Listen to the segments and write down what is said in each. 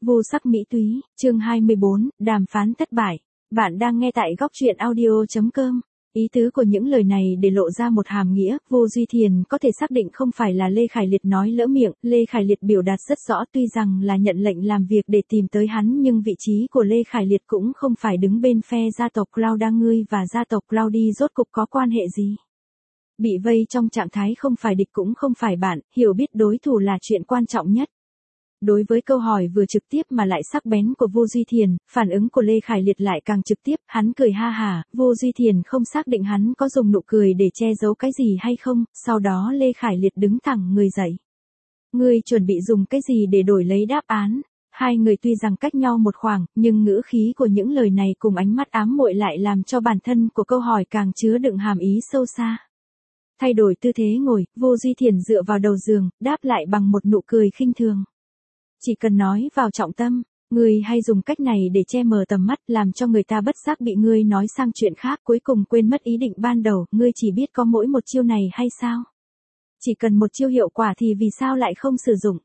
Vô sắc mỹ túy, chương 24, đàm phán thất bại. Bạn đang nghe tại góc truyện audio.com. Ý tứ của những lời này để lộ ra một hàm nghĩa, Vô Duy Thiền có thể xác định không phải là Lê Khải Liệt nói lỡ miệng, Lê Khải Liệt biểu đạt rất rõ tuy rằng là nhận lệnh làm việc để tìm tới hắn nhưng vị trí của Lê Khải Liệt cũng không phải đứng bên phe gia tộc Claudia ngươi và gia tộc Claudia rốt cục có quan hệ gì. Bị vây trong trạng thái không phải địch cũng không phải bạn, hiểu biết đối thủ là chuyện quan trọng nhất. Đối với câu hỏi vừa trực tiếp mà lại sắc bén của Vô Duy Thiền, phản ứng của Lê Khải Liệt lại càng trực tiếp, hắn cười ha hả, Vô Duy Thiền không xác định hắn có dùng nụ cười để che giấu cái gì hay không, sau đó Lê Khải Liệt đứng thẳng người dậy. Ngươi chuẩn bị dùng cái gì để đổi lấy đáp án? Hai người tuy rằng cách nhau một khoảng, nhưng ngữ khí của những lời này cùng ánh mắt ám muội lại làm cho bản thân của câu hỏi càng chứa đựng hàm ý sâu xa. Thay đổi tư thế ngồi, Vô Duy Thiền dựa vào đầu giường, đáp lại bằng một nụ cười khinh thường. Chỉ cần nói vào trọng tâm, ngươi hay dùng cách này để che mờ tầm mắt làm cho người ta bất giác bị ngươi nói sang chuyện khác cuối cùng quên mất ý định ban đầu, ngươi chỉ biết có mỗi một chiêu này hay sao? Chỉ cần một chiêu hiệu quả thì vì sao lại không sử dụng?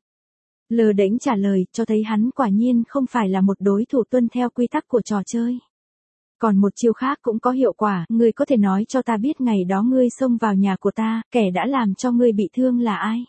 Lờ đễnh trả lời cho thấy hắn quả nhiên không phải là một đối thủ tuân theo quy tắc của trò chơi. Còn một chiêu khác cũng có hiệu quả, ngươi có thể nói cho ta biết ngày đó ngươi xông vào nhà của ta, kẻ đã làm cho ngươi bị thương là ai?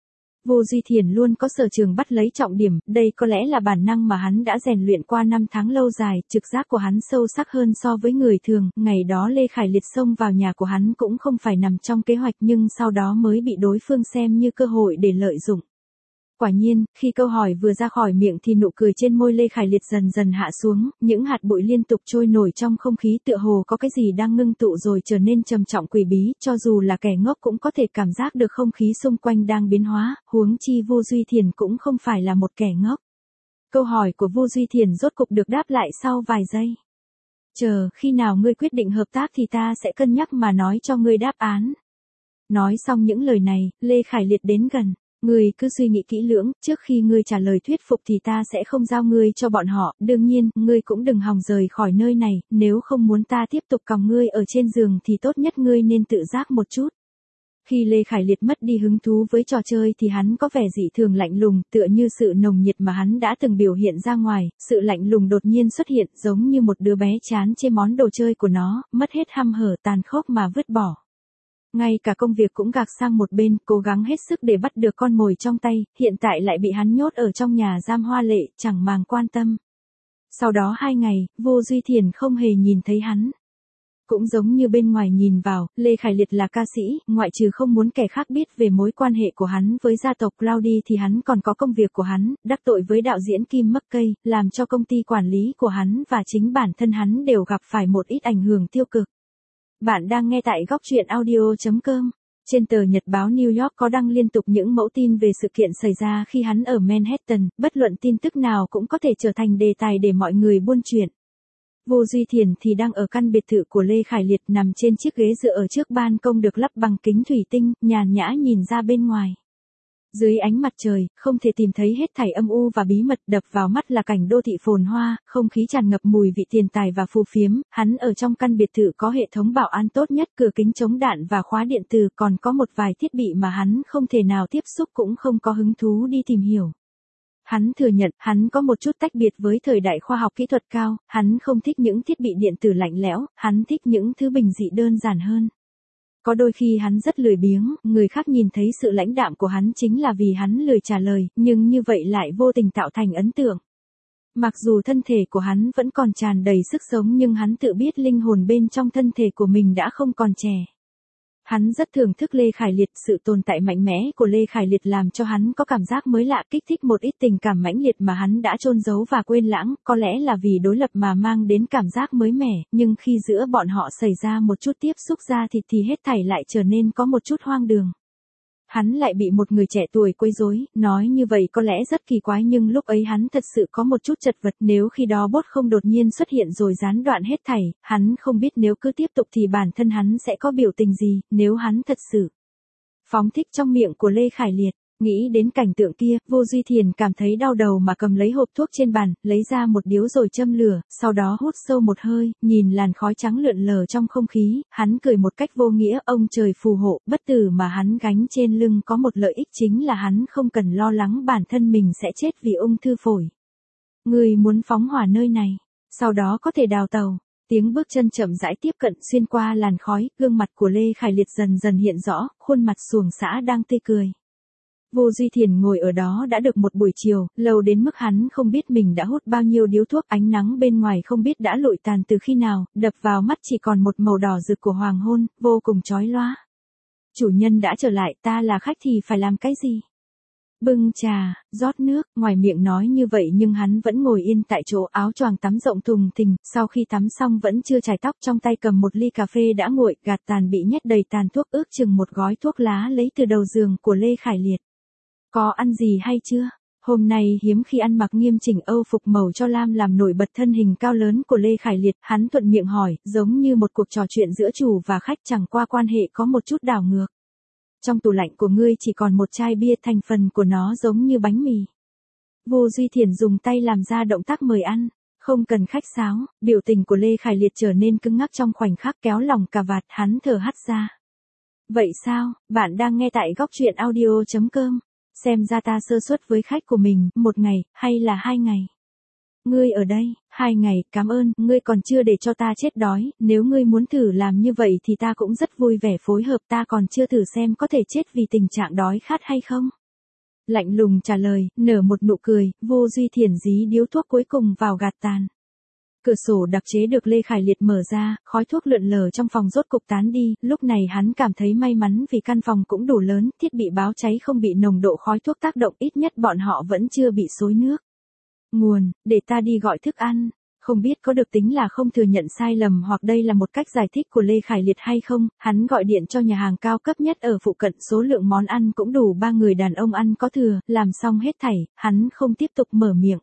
Vô Duy Thiền luôn có sở trường bắt lấy trọng điểm, đây có lẽ là bản năng mà hắn đã rèn luyện qua năm tháng lâu dài, trực giác của hắn sâu sắc hơn so với người thường, ngày đó Lê Khải Liệt xông vào nhà của hắn cũng không phải nằm trong kế hoạch nhưng sau đó mới bị đối phương xem như cơ hội để lợi dụng. Quả nhiên, khi câu hỏi vừa ra khỏi miệng thì nụ cười trên môi Lê Khải Liệt dần dần hạ xuống, những hạt bụi liên tục trôi nổi trong không khí tựa hồ có cái gì đang ngưng tụ rồi trở nên trầm trọng quỷ bí, cho dù là kẻ ngốc cũng có thể cảm giác được không khí xung quanh đang biến hóa, huống chi Vô Duy Thiền cũng không phải là một kẻ ngốc. Câu hỏi của Vô Duy Thiền rốt cục được đáp lại sau vài giây. Chờ, khi nào ngươi quyết định hợp tác thì ta sẽ cân nhắc mà nói cho ngươi đáp án. Nói xong những lời này, Lê Khải Liệt đến gần. Ngươi cứ suy nghĩ kỹ lưỡng, trước khi ngươi trả lời thuyết phục thì ta sẽ không giao ngươi cho bọn họ, đương nhiên, ngươi cũng đừng hòng rời khỏi nơi này, nếu không muốn ta tiếp tục còng ngươi ở trên giường thì tốt nhất ngươi nên tự giác một chút. Khi Lê Khải Liệt mất đi hứng thú với trò chơi thì hắn có vẻ dị thường lạnh lùng, tựa như sự nồng nhiệt mà hắn đã từng biểu hiện ra ngoài, sự lạnh lùng đột nhiên xuất hiện giống như một đứa bé chán chê món đồ chơi của nó, mất hết hăm hở tàn khốc mà vứt bỏ. Ngay cả công việc cũng gạc sang một bên, cố gắng hết sức để bắt được con mồi trong tay, hiện tại lại bị hắn nhốt ở trong nhà giam hoa lệ, chẳng màng quan tâm. Sau đó 2 ngày, Vô Duy Thiền không hề nhìn thấy hắn. Cũng giống như bên ngoài nhìn vào, Lê Khải Liệt là ca sĩ, ngoại trừ không muốn kẻ khác biết về mối quan hệ của hắn với gia tộc Claudia thì hắn còn có công việc của hắn, đắc tội với đạo diễn Kim Mắc Cây, làm cho công ty quản lý của hắn và chính bản thân hắn đều gặp phải một ít ảnh hưởng tiêu cực. Bạn đang nghe tại góc truyện audio.com. Trên tờ Nhật báo New York có đăng liên tục những mẫu tin về sự kiện xảy ra khi hắn ở Manhattan, bất luận tin tức nào cũng có thể trở thành đề tài để mọi người buôn chuyện. Vô Duy Thiền thì đang ở căn biệt thự của Lê Khải Liệt nằm trên chiếc ghế dựa ở trước ban công được lắp bằng kính thủy tinh, nhàn nhã nhìn ra bên ngoài. Dưới ánh mặt trời, không thể tìm thấy hết thảy âm u và bí mật, đập vào mắt là cảnh đô thị phồn hoa, không khí tràn ngập mùi vị tiền tài và phù phiếm, hắn ở trong căn biệt thự có hệ thống bảo an tốt nhất, cửa kính chống đạn và khóa điện tử, còn có một vài thiết bị mà hắn không thể nào tiếp xúc cũng không có hứng thú đi tìm hiểu. Hắn thừa nhận, hắn có một chút tách biệt với thời đại khoa học kỹ thuật cao, hắn không thích những thiết bị điện tử lạnh lẽo, hắn thích những thứ bình dị đơn giản hơn. Có đôi khi hắn rất lười biếng, người khác nhìn thấy sự lãnh đạm của hắn chính là vì hắn lười trả lời, nhưng như vậy lại vô tình tạo thành ấn tượng. Mặc dù thân thể của hắn vẫn còn tràn đầy sức sống nhưng hắn tự biết linh hồn bên trong thân thể của mình đã không còn trẻ. Hắn rất thưởng thức Lê Khải Liệt, sự tồn tại mạnh mẽ của Lê Khải Liệt làm cho hắn có cảm giác mới lạ, kích thích một ít tình cảm mãnh liệt mà hắn đã chôn giấu và quên lãng, có lẽ là vì đối lập mà mang đến cảm giác mới mẻ, nhưng khi giữa bọn họ xảy ra một chút tiếp xúc da thịt thì hết thảy lại trở nên có một chút hoang đường. Hắn lại bị một người trẻ tuổi quấy rối, nói như vậy có lẽ rất kỳ quái nhưng lúc ấy hắn thật sự có một chút chật vật, nếu khi đó bốt không đột nhiên xuất hiện rồi gián đoạn hết thảy, hắn không biết nếu cứ tiếp tục thì bản thân hắn sẽ có biểu tình gì, nếu hắn thật sự phóng thích trong miệng của Lê Khải Liệt. Nghĩ đến cảnh tượng kia, Vô Duy Thiền cảm thấy đau đầu mà cầm lấy hộp thuốc trên bàn, lấy ra một điếu rồi châm lửa, sau đó hút sâu một hơi, nhìn làn khói trắng lượn lờ trong không khí, hắn cười một cách vô nghĩa, ông trời phù hộ, bất tử mà hắn gánh trên lưng có một lợi ích chính là hắn không cần lo lắng bản thân mình sẽ chết vì ung thư phổi. Ngươi muốn phóng hỏa nơi này, sau đó có thể đào tàu. Tiếng bước chân chậm rãi tiếp cận xuyên qua làn khói, gương mặt của Lê Khải Liệt dần dần hiện rõ, khuôn mặt xuồng xã đang tươi cười. Vô Duy Thiền ngồi ở đó đã được một buổi chiều, lâu đến mức hắn không biết mình đã hút bao nhiêu điếu thuốc, ánh nắng bên ngoài không biết đã lụi tàn từ khi nào, đập vào mắt chỉ còn một màu đỏ rực của hoàng hôn, vô cùng chói lóa. Chủ nhân đã trở lại, ta là khách thì phải làm cái gì? Bưng trà, rót nước, ngoài miệng nói như vậy nhưng hắn vẫn ngồi yên tại chỗ, áo choàng tắm rộng thùng thình, sau khi tắm xong vẫn chưa chải tóc, trong tay cầm một ly cà phê đã nguội, gạt tàn bị nhét đầy tàn thuốc, ước chừng một gói thuốc lá lấy từ đầu giường của Lê Khải Liệt. Có ăn gì hay chưa? Hôm nay hiếm khi ăn mặc nghiêm chỉnh Âu phục màu cho lam làm nổi bật thân hình cao lớn của Lê Khải Liệt, hắn thuận miệng hỏi, giống như một cuộc trò chuyện giữa chủ và khách, chẳng qua quan hệ có một chút đảo ngược. Trong tủ lạnh của ngươi chỉ còn một chai bia, thành phần của nó giống như bánh mì. Vô Duy Thiền dùng tay làm ra động tác mời ăn, không cần khách sáo, biểu tình của Lê Khải Liệt trở nên cứng ngắc trong khoảnh khắc, kéo lòng cà vạt, hắn thở hắt ra. Vậy sao, bạn đang nghe tại góc truyện audio.com, xem ra ta sơ suất với khách của mình, 1 ngày, hay là 2 ngày? Ngươi ở đây, 2 ngày, cảm ơn, ngươi còn chưa để cho ta chết đói, nếu ngươi muốn thử làm như vậy thì ta cũng rất vui vẻ phối hợp, ta còn chưa thử xem có thể chết vì tình trạng đói khát hay không. Lạnh lùng trả lời, nở một nụ cười, Vô Duy Thiền dí điếu thuốc cuối cùng vào gạt tàn. Cửa sổ đặc chế được Lê Khải Liệt mở ra, khói thuốc lượn lờ trong phòng rốt cục tán đi, lúc này hắn cảm thấy may mắn vì căn phòng cũng đủ lớn, thiết bị báo cháy không bị nồng độ khói thuốc tác động, ít nhất bọn họ vẫn chưa bị xối nước. Nguồn, để ta đi gọi thức ăn. Không biết có được tính là không thừa nhận sai lầm hoặc đây là một cách giải thích của Lê Khải Liệt hay không, hắn gọi điện cho nhà hàng cao cấp nhất ở phụ cận, số lượng món ăn cũng đủ 3 người đàn ông ăn có thừa, làm xong hết thảy, hắn không tiếp tục mở miệng.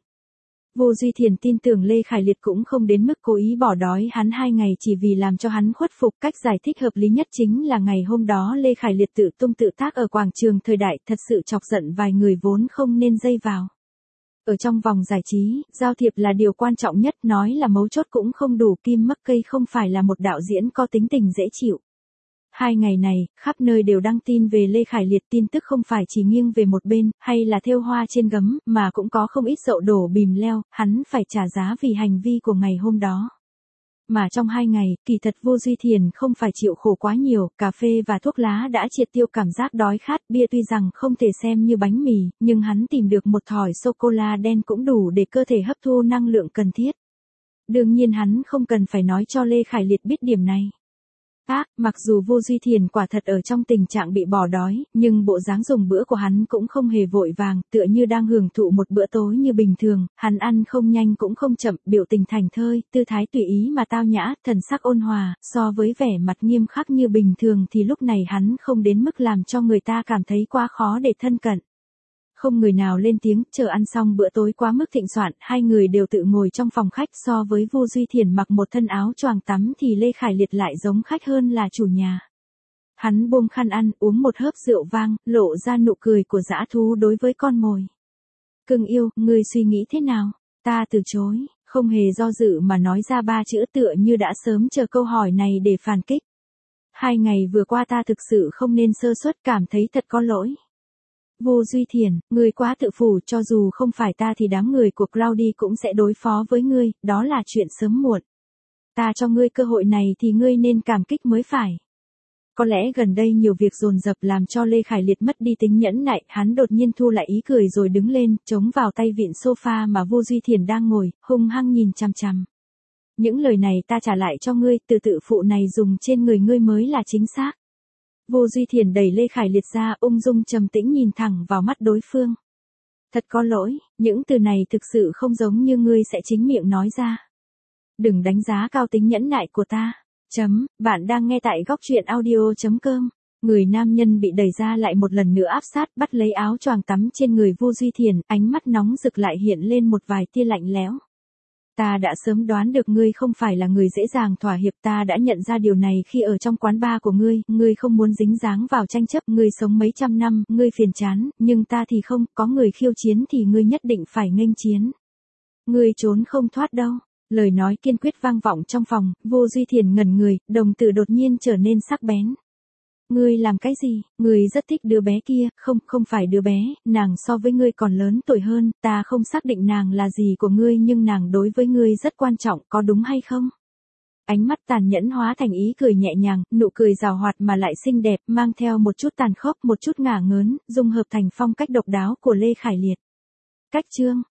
Vô Duy Thiền tin tưởng Lê Khải Liệt cũng không đến mức cố ý bỏ đói hắn 2 ngày chỉ vì làm cho hắn khuất phục, cách giải thích hợp lý nhất chính là ngày hôm đó Lê Khải Liệt tự tung tự tác ở quảng trường Thời Đại, thật sự chọc giận vài người vốn không nên dây vào. Ở trong vòng giải trí, giao thiệp là điều quan trọng nhất, nói là mấu chốt cũng không đủ, Kim McKay không phải là một đạo diễn có tính tình dễ chịu. 2 ngày này, khắp nơi đều đăng tin về Lê Khải Liệt, tin tức không phải chỉ nghiêng về một bên, hay là thêu hoa trên gấm, mà cũng có không ít dậu đổ bìm leo, hắn phải trả giá vì hành vi của ngày hôm đó. Mà trong 2 ngày, kỳ thật Vô Duy Thiền không phải chịu khổ quá nhiều, cà phê và thuốc lá đã triệt tiêu cảm giác đói khát, bia tuy rằng không thể xem như bánh mì, nhưng hắn tìm được một thỏi sô-cô-la đen cũng đủ để cơ thể hấp thu năng lượng cần thiết. Đương nhiên hắn không cần phải nói cho Lê Khải Liệt biết điểm này. Mặc dù Vô Duy Thiền quả thật ở trong tình trạng bị bỏ đói, nhưng bộ dáng dùng bữa của hắn cũng không hề vội vàng, tựa như đang hưởng thụ một bữa tối như bình thường, hắn ăn không nhanh cũng không chậm, biểu tình thảnh thơi, tư thái tùy ý mà tao nhã, thần sắc ôn hòa, so với vẻ mặt nghiêm khắc như bình thường thì lúc này hắn không đến mức làm cho người ta cảm thấy quá khó để thân cận. Không người nào lên tiếng, chờ ăn xong bữa tối quá mức thịnh soạn, 2 người đều tự ngồi trong phòng khách, so với Vô Duy Thiền mặc một thân áo choàng tắm thì Lê Khải Liệt lại giống khách hơn là chủ nhà. Hắn buông khăn ăn, uống một hớp rượu vang, lộ ra nụ cười của dã thú đối với con mồi. Cưng yêu, ngươi suy nghĩ thế nào? Ta từ chối, không hề do dự mà nói ra 3 chữ, tựa như đã sớm chờ câu hỏi này để phản kích. 2 ngày vừa qua ta thực sự không nên sơ suất, cảm thấy thật có lỗi. Vô Duy Thiền, ngươi quá tự phủ, cho dù không phải ta thì đám người của Claudia cũng sẽ đối phó với ngươi, đó là chuyện sớm muộn. Ta cho ngươi cơ hội này thì ngươi nên cảm kích mới phải. Có lẽ gần đây nhiều việc dồn dập làm cho Lê Khải Liệt mất đi tính nhẫn nại, hắn đột nhiên thu lại ý cười rồi đứng lên, chống vào tay vịn sofa mà Vô Duy Thiền đang ngồi, hung hăng nhìn chằm chằm. Những lời này ta trả lại cho ngươi, từ tự phụ này dùng trên người ngươi mới là chính xác. Vô Duy Thiền đẩy Lê Khải Liệt ra, ung dung trầm tĩnh nhìn thẳng vào mắt đối phương. Thật có lỗi, những từ này thực sự không giống như ngươi sẽ chính miệng nói ra. Đừng đánh giá cao tính nhẫn nại của ta. Bạn đang nghe tại góc truyện audio.com. Người nam nhân bị đẩy ra lại một lần nữa áp sát, bắt lấy áo choàng tắm trên người Vô Duy Thiền, ánh mắt nóng rực lại hiện lên một vài tia lạnh lẽo. Ta đã sớm đoán được ngươi không phải là người dễ dàng thỏa hiệp, ta đã nhận ra điều này khi ở trong quán bar của ngươi không muốn dính dáng vào tranh chấp, ngươi sống mấy trăm năm, ngươi phiền chán, nhưng ta thì không, có người khiêu chiến thì ngươi nhất định phải nghênh chiến. Ngươi trốn không thoát đâu. Lời nói kiên quyết vang vọng trong phòng, Vô Duy Thiền ngẩn người, đồng tử đột nhiên trở nên sắc bén. Ngươi làm cái gì? Ngươi rất thích đứa bé kia, không phải đứa bé, nàng so với ngươi còn lớn tuổi hơn, ta không xác định nàng là gì của ngươi nhưng nàng đối với ngươi rất quan trọng, có đúng hay không? Ánh mắt tàn nhẫn hóa thành ý cười nhẹ nhàng, nụ cười rào hoạt mà lại xinh đẹp, mang theo một chút tàn khốc, một chút ngả ngớn, dung hợp thành phong cách độc đáo của Lê Khải Liệt. Cách chương